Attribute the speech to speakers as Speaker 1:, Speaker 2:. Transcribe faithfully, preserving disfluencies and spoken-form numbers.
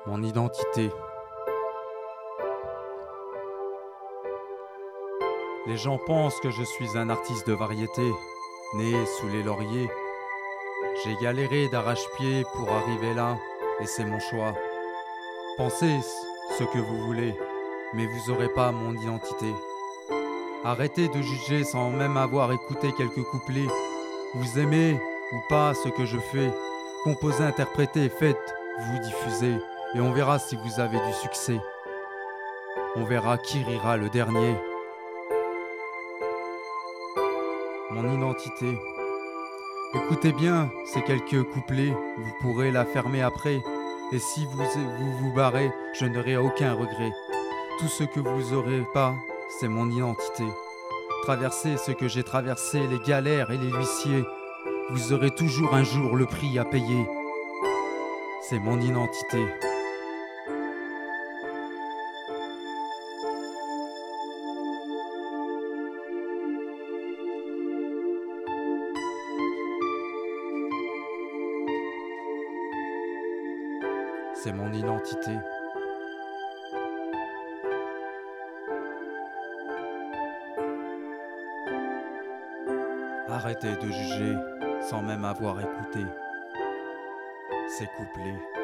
Speaker 1: Mon identité. Les gens pensent que je suis un artiste de variété, né sous les lauriers. J'ai galéré d'arrache-pied pour arriver là, et c'est mon choix. Pensez ce que vous voulez, mais vous aurez pas mon identité. Arrêtez de juger sans même avoir écouté quelques couplets. Vous aimez ou pas ce que je fais. Composez, interprétez, faites, vous diffusez, et on verra si vous avez du succès. On verra qui rira le dernier. Mon identité. Écoutez bien ces quelques couplets, vous pourrez la fermer après. Et si vous vous, vous barrez, je n'aurai aucun regret. Tout ce que vous aurez pas, c'est mon identité. Traversez ce que j'ai traversé, les galères et les huissiers. Vous aurez toujours un jour le prix à payer. C'est mon identité. C'est mon identité. Arrêtez de juger sans même avoir écouté ces couplets.